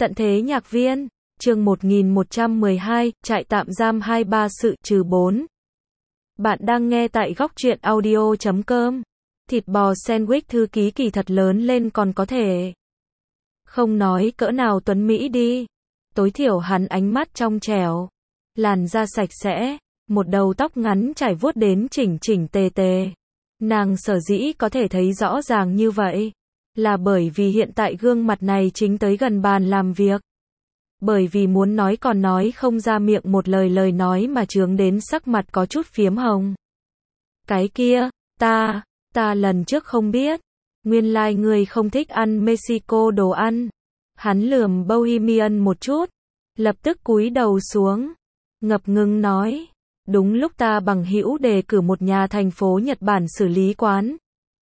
Tận thế nhạc viên, chương 1112, trại tạm giam 23 sự trừ 4. Bạn đang nghe tại góc truyện audio.com. Thịt bò sandwich thư ký kỳ thật lớn lên còn có thể. Không nói cỡ nào tuấn Mỹ đi. Tối thiểu hắn ánh mắt trong trẻo. Làn da sạch sẽ. Một đầu tóc ngắn trải vuốt đến chỉnh chỉnh tề tề. Nàng sở dĩ có thể thấy rõ ràng như vậy. Là bởi vì hiện tại gương mặt này chính tới gần bàn làm việc. Bởi vì muốn nói còn nói không ra miệng một lời nói mà chướng đến sắc mặt có chút phiếm hồng. Cái kia, ta lần trước không biết. Nguyên lai người không thích ăn Mexico đồ ăn. Hắn lườm Bohemian một chút. Lập tức cúi đầu xuống. Ngập ngừng nói. Đúng lúc ta bằng hữu đề cử một nhà thành phố Nhật Bản xử lý quán.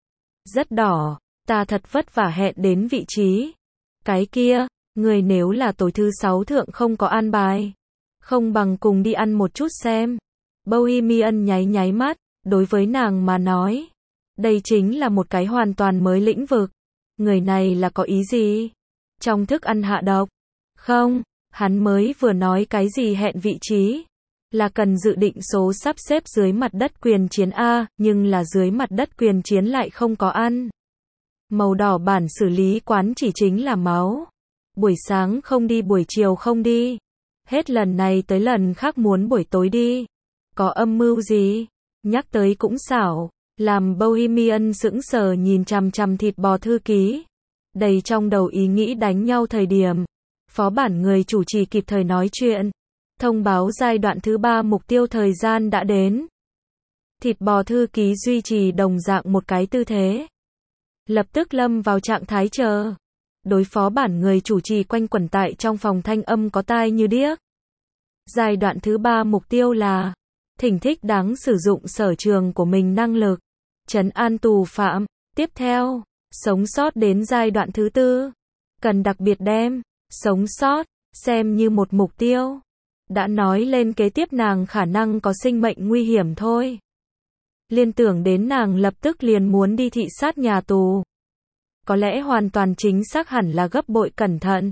Rất đỏ. Ta thật vất vả hẹn đến vị trí. Cái kia, người nếu là tối thứ 6 thượng không có an bài. Không bằng cùng đi ăn một chút xem. Bohemian nháy mắt, đối với nàng mà nói. Đây chính là một cái hoàn toàn mới lĩnh vực. Người này là có ý gì? Trong thức ăn hạ độc? Không, hắn mới vừa nói cái gì hẹn vị trí. Là cần dự định số sắp xếp dưới mặt đất quyền chiến A, nhưng là dưới mặt đất quyền chiến lại không có ăn. Màu đỏ bản xử lý quán chỉ chính là máu. Buổi sáng không đi buổi chiều không đi. Hết lần này tới lần khác muốn buổi tối đi. Có âm mưu gì? Nhắc tới cũng xảo. Làm Bohemian sững sờ nhìn chằm chằm thịt bò thư ký. Đầy trong đầu ý nghĩ đánh nhau thời điểm. Phó bản người chủ trì kịp thời nói chuyện. Thông báo giai đoạn thứ 3 mục tiêu thời gian đã đến. Thịt bò thư ký duy trì đồng dạng một cái tư thế. Lập tức lâm vào trạng thái chờ. Đối phó bản người chủ trì quanh quẩn tại trong phòng thanh âm có tai như điếc. Giai đoạn thứ 3 mục tiêu là thỉnh thích đáng sử dụng sở trường của mình năng lực. Trấn an tù phạm. Tiếp theo, sống sót đến giai đoạn thứ 4. Cần đặc biệt đem sống sót xem như một mục tiêu. Đã nói lên kế tiếp nàng khả năng có sinh mệnh nguy hiểm thôi. Liên tưởng đến nàng lập tức liền muốn đi thị sát nhà tù. Có lẽ hoàn toàn chính xác hẳn là gấp bội cẩn thận.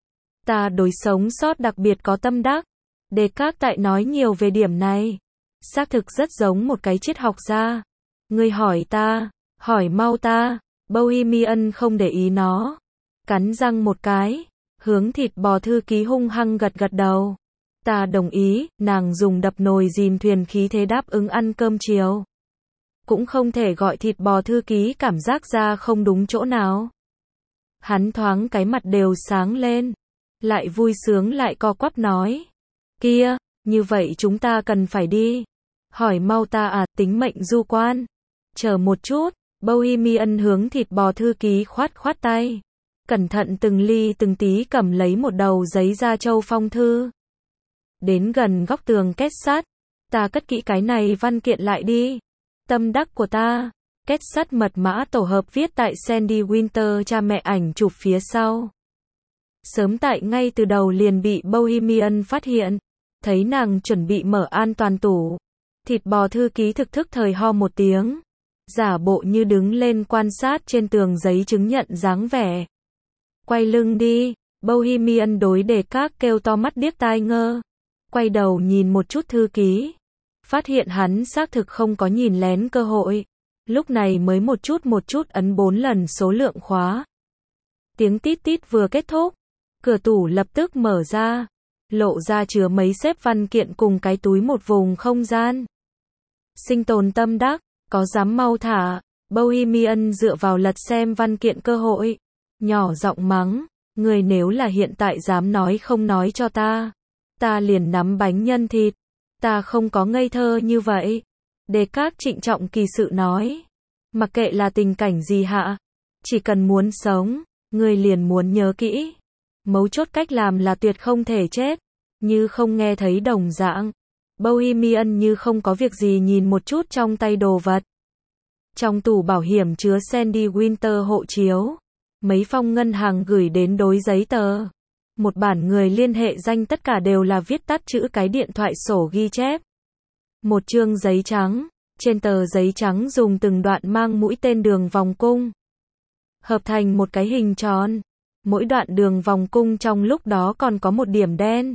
Ta đối sống sót đặc biệt có tâm đắc. Descartes tại nói nhiều về điểm này. Xác thực rất giống một cái triết học gia. Ngươi hỏi ta, hỏi mau ta. Bohemian không để ý nó. Cắn răng một cái. Hướng thịt bò thư ký hung hăng gật đầu. Ta đồng ý, nàng dùng đập nồi dìm thuyền khí thế đáp ứng ăn cơm chiều. Cũng không thể gọi thịt bò thư ký cảm giác ra không đúng chỗ nào. Hắn thoáng cái mặt đều sáng lên. Lại vui sướng lại co quắp nói. Kia, như vậy chúng ta cần phải đi. Hỏi mau ta à, tính mệnh du quan. Chờ một chút, Bohemian hướng thịt bò thư ký khoát tay. Cẩn thận từng ly từng tí cầm lấy một đầu giấy da trâu phong thư. Đến gần góc tường kết sắt. Ta cất kỹ cái này văn kiện lại đi. Tâm đắc của ta. Kết sắt mật mã tổ hợp viết tại Sandy Winter cha mẹ ảnh chụp phía sau. Sớm tại ngay từ đầu liền bị Bohemian phát hiện. Thấy nàng chuẩn bị mở an toàn tủ. Thịt bò thư ký thực thức thời ho một tiếng. Giả bộ như đứng lên quan sát trên tường giấy chứng nhận dáng vẻ. Quay lưng đi. Bohemian đối Descartes kêu to mắt điếc tai ngơ. Quay đầu nhìn một chút thư ký. Phát hiện hắn xác thực không có nhìn lén cơ hội. Lúc này mới một chút ấn 4 lần số lượng khóa. Tiếng tít tít vừa kết thúc. Cửa tủ lập tức mở ra. Lộ ra chứa mấy xếp văn kiện cùng cái túi một vùng không gian. Sinh tồn tâm đắc, có dám mau thả. Bohemian dựa vào lật xem văn kiện cơ hội. Nhỏ giọng mắng. Người nếu là hiện tại dám nói không nói cho ta. Ta liền nắm bánh nhân thịt. Ta không có ngây thơ như vậy. Descartes trịnh trọng kỳ sự nói. Mặc kệ là tình cảnh gì hạ. Chỉ cần muốn sống, người liền muốn nhớ kỹ. Mấu chốt cách làm là tuyệt không thể chết. Như không nghe thấy đồng dạng. Bohemian như không có việc gì nhìn một chút trong tay đồ vật. Trong tủ bảo hiểm chứa Sandy Winter hộ chiếu. Mấy phong ngân hàng gửi đến đối giấy tờ. Một bản người liên hệ danh tất cả đều là viết tắt chữ cái điện thoại sổ ghi chép. Một chương giấy trắng. Trên tờ giấy trắng dùng từng đoạn mang mũi tên đường vòng cung. Hợp thành một cái hình tròn. Mỗi đoạn đường vòng cung trong lúc đó còn có một điểm đen.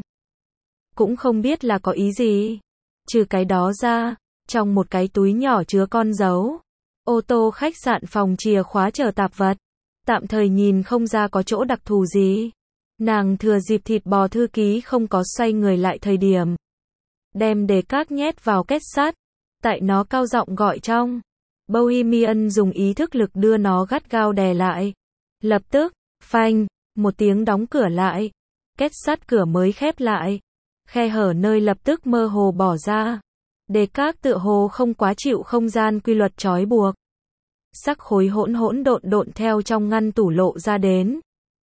Cũng không biết là có ý gì. Trừ cái đó ra, trong một cái túi nhỏ chứa con dấu. Ô tô khách sạn phòng chìa khóa chờ tạp vật. Tạm thời nhìn không ra có chỗ đặc thù gì. Nàng thừa dịp thịt bò thư ký không có xoay người lại thời điểm. Đem đề cát nhét vào kết sắt. Tại nó cao giọng gọi trong. Bohemian dùng ý thức lực đưa nó gắt gao đè lại. Lập tức, phanh, một tiếng đóng cửa lại. Kết sắt cửa mới khép lại. Khe hở nơi lập tức mơ hồ bỏ ra. Đề cát tựa hồ không quá chịu không gian quy luật trói buộc. Sắc khối hỗn hỗn độn độn theo trong ngăn tủ lộ ra đến.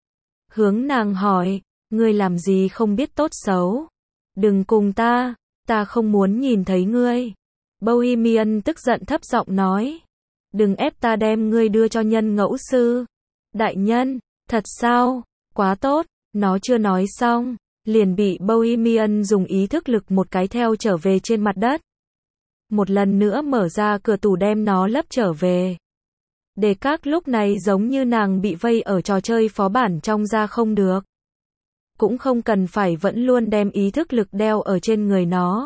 Hướng nàng hỏi, ngươi làm gì không biết tốt xấu. Đừng cùng ta không muốn nhìn thấy ngươi. Bohemian tức giận thấp giọng nói. Đừng ép ta đem ngươi đưa cho nhân ngẫu sư. Đại nhân, thật sao? Quá tốt, nó chưa nói xong. Liền bị Bohemian dùng ý thức lực một cái theo trở về trên mặt đất. Một lần nữa mở ra cửa tủ đem nó lấp trở về. Đề các lúc này giống như nàng bị vây ở trò chơi phó bản trong ra không được. Cũng không cần phải vẫn luôn đem ý thức lực đeo ở trên người nó.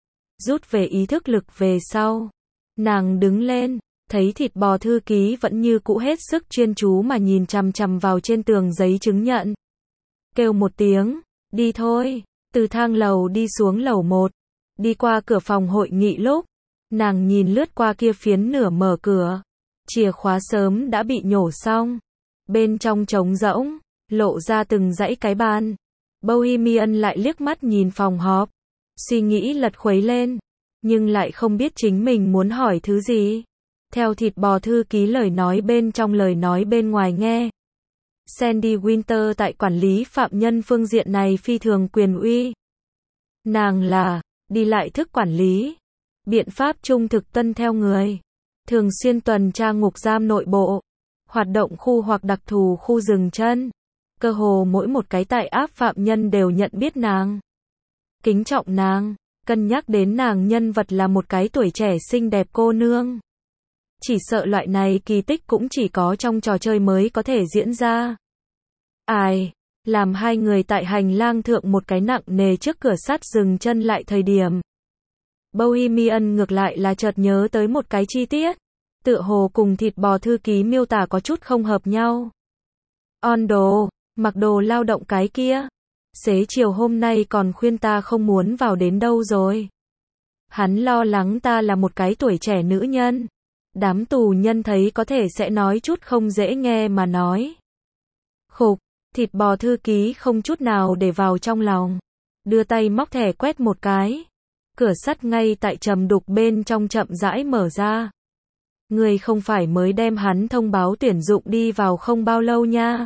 Rút về ý thức lực về sau. Nàng đứng lên, thấy thịt bò thư ký vẫn như cũ hết sức chuyên chú mà nhìn chằm chằm vào trên tường giấy chứng nhận. Kêu một tiếng, đi thôi, từ thang lầu đi xuống lầu 1. Đi qua cửa phòng hội nghị lúc, nàng nhìn lướt qua kia phiến nửa mở cửa. Chìa khóa sớm đã bị nhổ xong. Bên trong trống rỗng, lộ ra từng dãy cái bàn. Bohemian lại liếc mắt nhìn phòng họp. Suy nghĩ lật khuấy lên. Nhưng lại không biết chính mình muốn hỏi thứ gì. Theo thịt bò thư ký lời nói bên trong lời nói bên ngoài nghe. Sandy Winter tại quản lý phạm nhân phương diện này phi thường quyền uy. Nàng là, đi lại thức quản lý. Biện pháp trung thực tuân theo người. Thường xuyên tuần tra ngục giam nội bộ. Hoạt động khu hoặc đặc thù khu dừng chân. Cơ hồ mỗi một cái tại áp phạm nhân đều nhận biết nàng. Kính trọng nàng. Cân nhắc đến nàng nhân vật là một cái tuổi trẻ xinh đẹp cô nương. Chỉ sợ loại này kỳ tích cũng chỉ có trong trò chơi mới có thể diễn ra. Ai, làm hai người tại hành lang thượng một cái nặng nề trước cửa sắt dừng chân lại thời điểm. Bohemian ngược lại là chợt nhớ tới một cái chi tiết. Tựa hồ cùng thịt bò thư ký miêu tả có chút không hợp nhau. On đồ, mặc đồ lao động cái kia. Xế chiều hôm nay còn khuyên ta không muốn vào đến đâu rồi. Hắn lo lắng ta là một cái tuổi trẻ nữ nhân. Đám tù nhân thấy có thể sẽ nói chút không dễ nghe mà nói. Khục, thịt bò thư ký không chút nào để vào trong lòng. Đưa tay móc thẻ quét một cái. Cửa sắt ngay tại trầm đục bên trong chậm rãi mở ra. Ngươi không phải mới đem hắn thông báo tuyển dụng đi vào không bao lâu nha.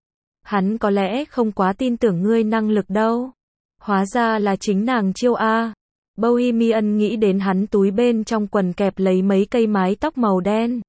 Hắn có lẽ không quá tin tưởng ngươi năng lực đâu. Hóa ra là chính nàng chiêu A. Bohemian nghĩ đến hắn túi bên trong quần kẹp lấy mấy cây mái tóc màu đen.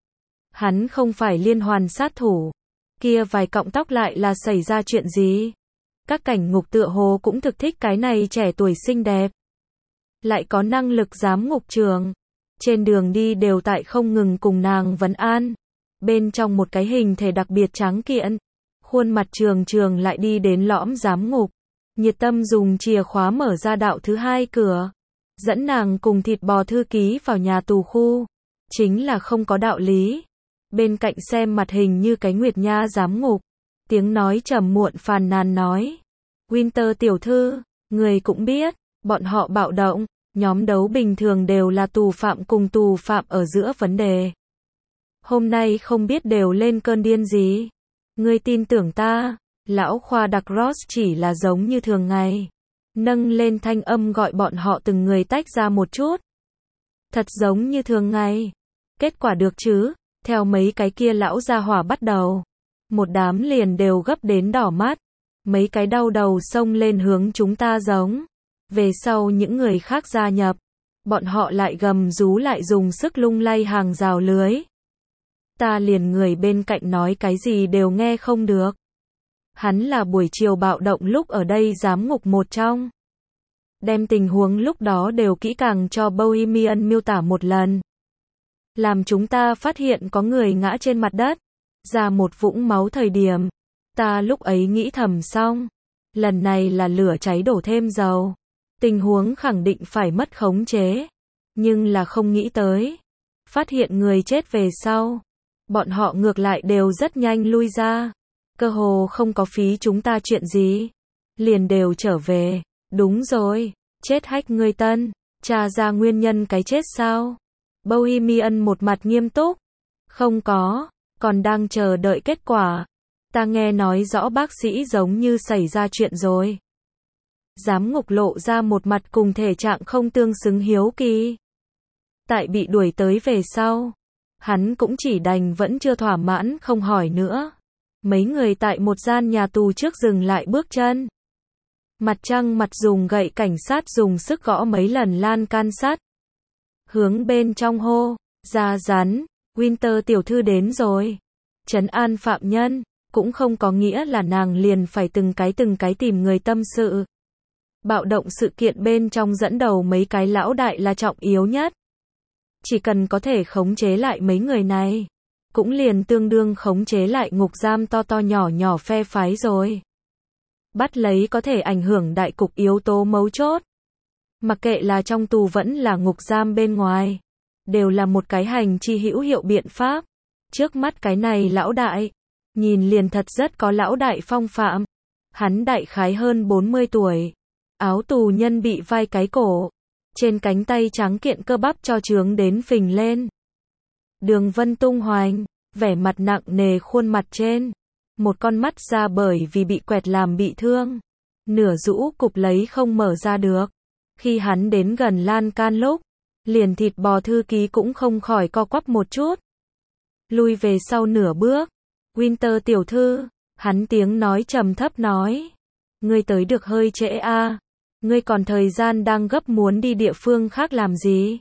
Hắn không phải liên hoàn sát thủ. Kia vài cọng tóc lại là xảy ra chuyện gì? Các cảnh ngục tựa hồ cũng thực thích cái này trẻ tuổi xinh đẹp. Lại có năng lực giám ngục trường. Trên đường đi đều tại không ngừng cùng nàng vấn an. Bên trong một cái hình thể đặc biệt tráng kiện. Khuôn mặt trường lại đi đến lõm giám ngục. Nhiệt tâm dùng chìa khóa mở ra đạo thứ 2 cửa. Dẫn nàng cùng thịt bò thư ký vào nhà tù khu. Chính là không có đạo lý. Bên cạnh xem mặt hình như cái Nguyệt Nha giám ngục. Tiếng nói trầm muộn phàn nàn nói. Winter tiểu thư, người cũng biết, bọn họ bạo động. Nhóm đấu bình thường đều là tù phạm cùng tù phạm ở giữa vấn đề. Hôm nay không biết đều lên cơn điên gì. Ngươi tin tưởng ta, lão khoa đặc Ross chỉ là giống như thường ngày. Nâng lên thanh âm gọi bọn họ từng người tách ra một chút. Thật giống như thường ngày. Kết quả được chứ, theo mấy cái kia lão gia hỏa bắt đầu. Một đám liền đều gấp đến đỏ mắt. Mấy cái đau đầu xông lên hướng chúng ta giống. Về sau những người khác gia nhập. Bọn họ lại gầm rú lại dùng sức lung lay hàng rào lưới. Ta liền người bên cạnh nói cái gì đều nghe không được. Hắn là buổi chiều bạo động lúc ở đây giám ngục một trong. Đem tình huống lúc đó đều kỹ càng cho Bohemian miêu tả một lần. Làm chúng ta phát hiện có người ngã trên mặt đất. Ra một vũng máu thời điểm. Ta lúc ấy nghĩ thầm xong. Lần này là lửa cháy đổ thêm dầu. Tình huống khẳng định phải mất khống chế. Nhưng là không nghĩ tới. Phát hiện người chết về sau. Bọn họ ngược lại đều rất nhanh lui ra. Cơ hồ không có phí chúng ta chuyện gì. Liền đều trở về. Đúng rồi. Chết hách ngươi Tân. Tra ra nguyên nhân cái chết sao? Bohemian một mặt nghiêm túc. Không có. Còn đang chờ đợi kết quả. Ta nghe nói rõ bác sĩ giống như xảy ra chuyện rồi. Giám ngục lộ ra một mặt cùng thể trạng không tương xứng hiếu kỳ. Tại bị đuổi tới về sau. Hắn cũng chỉ đành vẫn chưa thỏa mãn không hỏi nữa. Mấy người tại một gian nhà tù trước dừng lại bước chân. Mặt trăng mặt dùng gậy cảnh sát dùng sức gõ mấy lần lan can sắt. Hướng bên trong hô, ra rắn, Winter tiểu thư đến rồi. Trấn an phạm nhân, cũng không có nghĩa là nàng liền phải từng cái tìm người tâm sự. Bạo động sự kiện bên trong dẫn đầu mấy cái lão đại là trọng yếu nhất. Chỉ cần có thể khống chế lại mấy người này, cũng liền tương đương khống chế lại ngục giam to to nhỏ nhỏ phe phái rồi. Bắt lấy có thể ảnh hưởng đại cục yếu tố mấu chốt. Mặc kệ là trong tù vẫn là ngục giam bên ngoài, đều là một cái hành chi hữu hiệu biện pháp. Trước mắt cái này lão đại, nhìn liền thật rất có lão đại phong phạm. Hắn đại khái hơn 40 tuổi, áo tù nhân bị vai cái cổ, trên cánh tay trắng kiện cơ bắp cho trướng đến phình lên. Đường vân tung hoành, vẻ mặt nặng nề khuôn mặt trên. Một con mắt ra bởi vì bị quẹt làm bị thương. Nửa rũ cụp lấy không mở ra được. Khi hắn đến gần lan can lúc, liền thịt bò thư ký cũng không khỏi co quắp một chút. Lui về sau nửa bước. Winter tiểu thư, hắn tiếng nói trầm thấp nói. Ngươi tới được hơi trễ a. Ngươi còn thời gian đang gấp muốn đi địa phương khác làm gì?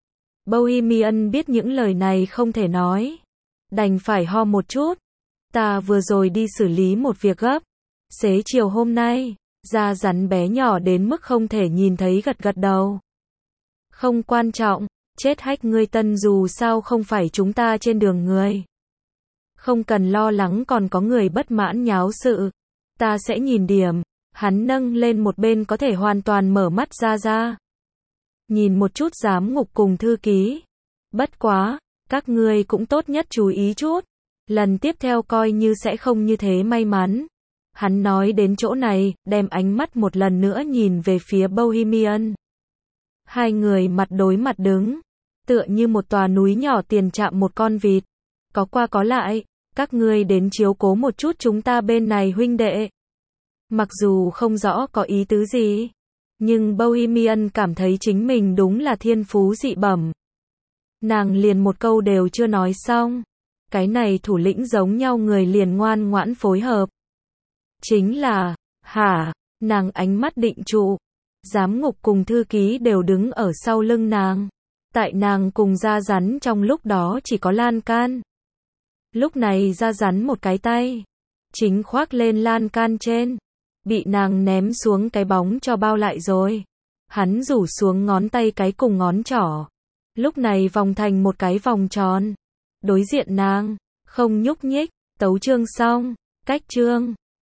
Bohemian biết những lời này không thể nói. Đành phải ho một chút. Ta vừa rồi đi xử lý một việc gấp. Xế chiều hôm nay, da rắn bé nhỏ đến mức không thể nhìn thấy gật gật đầu. Không quan trọng, chết hách ngươi Tân dù sao không phải chúng ta trên đường người. Không cần lo lắng còn có người bất mãn nháo sự. Ta sẽ nhìn điểm. Hắn nâng lên một bên có thể hoàn toàn mở mắt ra. Nhìn một chút giám ngục cùng thư ký. Bất quá, các ngươi cũng tốt nhất chú ý chút. Lần tiếp theo coi như sẽ không như thế may mắn. Hắn nói đến chỗ này, đem ánh mắt một lần nữa nhìn về phía Bohemian. Hai người mặt đối mặt đứng, tựa như một tòa núi nhỏ tiền chạm một con vịt. Có qua có lại, các ngươi đến chiếu cố một chút chúng ta bên này huynh đệ. Mặc dù không rõ có ý tứ gì, nhưng Bohemian cảm thấy chính mình đúng là thiên phú dị bẩm. Nàng liền một câu đều chưa nói xong. Cái này thủ lĩnh giống nhau người liền ngoan ngoãn phối hợp. Chính là, hả, nàng ánh mắt định trụ. Giám ngục cùng thư ký đều đứng ở sau lưng nàng. Tại nàng cùng da rắn trong lúc đó chỉ có lan can. Lúc này da rắn một cái tay. Chính khoác lên lan can trên. Bị nàng ném xuống cái bóng cho bao lại rồi. Hắn rủ xuống ngón tay cái cùng ngón trỏ. Lúc này vòng thành một cái vòng tròn. Đối diện nàng, không nhúc nhích, tấu chương xong, cách chương.